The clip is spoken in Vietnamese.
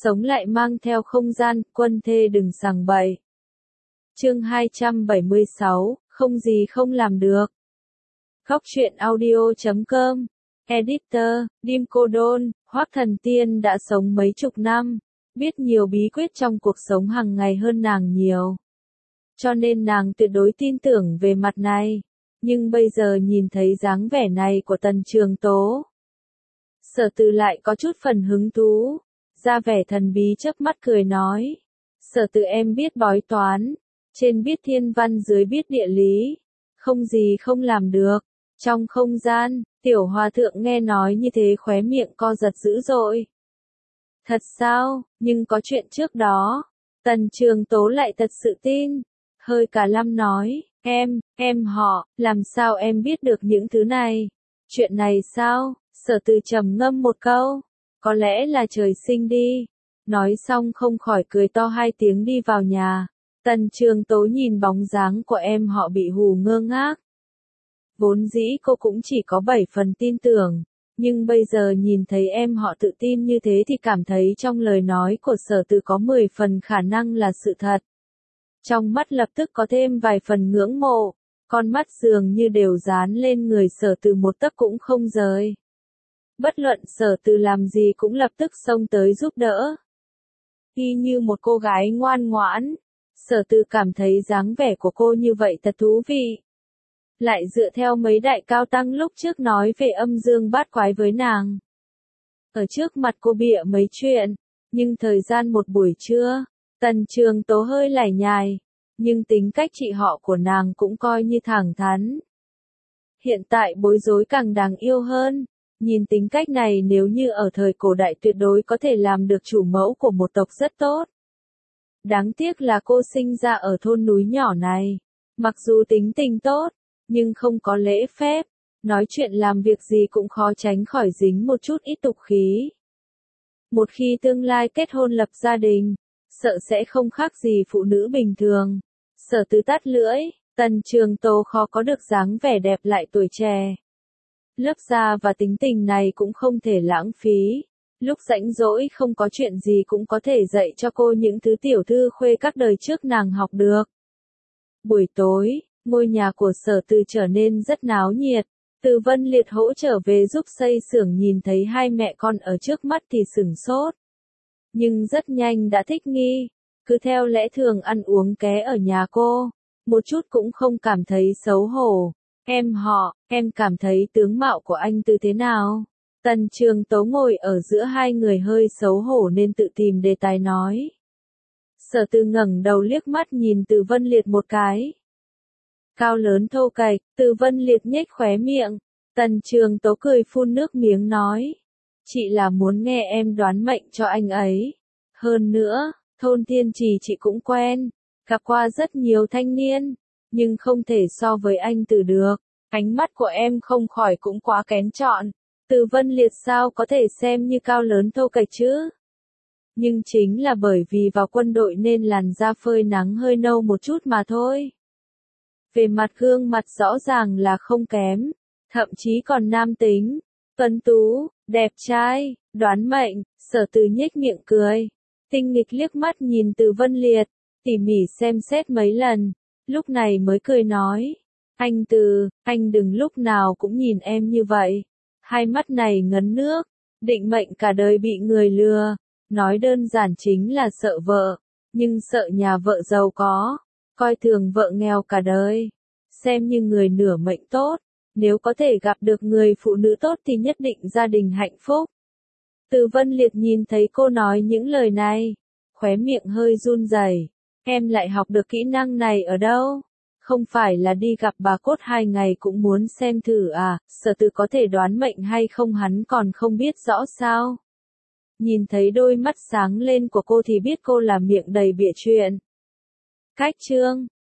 sống lại mang theo không gian, quân thê đừng sằng bậy. Chương 276, không gì không làm được. Góc truyện audio.com. Editor, Dim Cô Đôn, Hoắc Thần Tiên đã sống mấy chục năm, biết nhiều bí quyết trong cuộc sống hàng ngày hơn nàng nhiều. Cho nên nàng tuyệt đối tin tưởng về mặt này. Nhưng bây giờ nhìn thấy dáng vẻ này của Tần Trường Tố, Sở Từ lại có chút phần hứng thú, ra vẻ thần bí chớp mắt cười nói. Sở Từ em biết bói toán, trên biết thiên văn dưới biết địa lý, không gì không làm được. Trong không gian, tiểu hòa thượng nghe nói như thế khóe miệng co giật dữ dội. Thật sao, nhưng có chuyện trước đó. Tần Trường Tố lại thật sự tin, hơi cả lăm nói, em họ, làm sao em biết được những thứ này? Chuyện này sao? Sở Từ trầm ngâm một câu, có lẽ là trời sinh đi. Nói xong không khỏi cười to hai tiếng đi vào nhà. Tần Trường Tố nhìn bóng dáng của em họ bị hù ngơ ngác. Vốn dĩ cô cũng chỉ có 7 phần tin tưởng, nhưng bây giờ nhìn thấy em họ tự tin như thế thì cảm thấy trong lời nói của Sở Từ có 10 phần khả năng là sự thật. Trong mắt lập tức có thêm vài phần ngưỡng mộ, con mắt dường như đều dán lên người Sở Từ một tấc cũng không rời. Bất luận Sở Từ làm gì cũng lập tức xông tới giúp đỡ. Y như một cô gái ngoan ngoãn, Sở Từ cảm thấy dáng vẻ của cô như vậy thật thú vị. Lại dựa theo mấy đại cao tăng lúc trước nói về âm dương bát quái với nàng. Ở trước mặt cô bịa mấy chuyện, nhưng thời gian một buổi trưa, Tần Trường Tố hơi lải nhải, nhưng tính cách chị họ của nàng cũng coi như thẳng thắn. Hiện tại bối rối càng đáng yêu hơn, nhìn tính cách này nếu như ở thời cổ đại tuyệt đối có thể làm được chủ mẫu của một tộc rất tốt. Đáng tiếc là cô sinh ra ở thôn núi nhỏ này, mặc dù tính tình tốt, nhưng không có lễ phép, nói chuyện làm việc gì cũng khó tránh khỏi dính một chút ít tục khí. Một khi tương lai kết hôn lập gia đình, sợ sẽ không khác gì phụ nữ bình thường. Sở Từ tắt lưỡi, Tần Trường Tố khó có được dáng vẻ đẹp lại tuổi trẻ. Lớp da và tính tình này cũng không thể lãng phí. Lúc rảnh rỗi không có chuyện gì cũng có thể dạy cho cô những thứ tiểu thư khuê các đời trước nàng học được. Buổi tối, ngôi nhà của Sở Từ trở nên rất náo nhiệt. Từ Vân Liệt hỗ trở về giúp xây xưởng nhìn thấy hai mẹ con ở trước mắt thì sửng sốt. Nhưng rất nhanh đã thích nghi, cứ theo lẽ thường ăn uống ké ở nhà cô, một chút cũng không cảm thấy xấu hổ. Em họ, em cảm thấy tướng mạo của anh Từ thế nào? Tần Trường Tố ngồi ở giữa hai người hơi xấu hổ nên tự tìm đề tài nói. Sở Từ ngẩng đầu liếc mắt nhìn Từ Vân Liệt một cái. Cao lớn thô kệch, Từ Vân Liệt nhếch khóe miệng. Tần Trường Tố cười phun nước miếng nói. Chị là muốn nghe em đoán mệnh cho anh ấy. Hơn nữa, thôn Thiên Trì chị cũng quen, gặp qua rất nhiều thanh niên, nhưng không thể so với anh Từ được. Ánh mắt của em không khỏi cũng quá kén chọn. Từ Vân Liệt sao có thể xem như cao lớn thô kệch chứ? Nhưng chính là bởi vì vào quân đội nên làn da phơi nắng hơi nâu một chút mà thôi. Về mặt gương mặt rõ ràng là không kém, thậm chí còn nam tính, tuấn tú, đẹp trai, đoán mệnh. Sở Từ nhếch miệng cười, tinh nghịch liếc mắt nhìn Từ Vân Liệt, tỉ mỉ xem xét mấy lần, lúc này mới cười nói. Anh Từ, anh đừng lúc nào cũng nhìn em như vậy. Hai mắt này ngấn nước, định mệnh cả đời bị người lừa. Nói đơn giản chính là sợ vợ, nhưng sợ nhà vợ giàu có, coi thường vợ nghèo cả đời. Xem như người nửa mệnh tốt, nếu có thể gặp được người phụ nữ tốt thì nhất định gia đình hạnh phúc. Từ Vân Liệt nhìn thấy cô nói những lời này, khóe miệng hơi run rẩy. Em lại học được kỹ năng này ở đâu? Không phải là đi gặp bà cốt 2 ngày cũng muốn xem thử à? Sở Từ có thể đoán mệnh hay không hắn còn không biết rõ sao? Nhìn thấy đôi mắt sáng lên của cô thì biết cô là miệng đầy bịa chuyện. Cách chương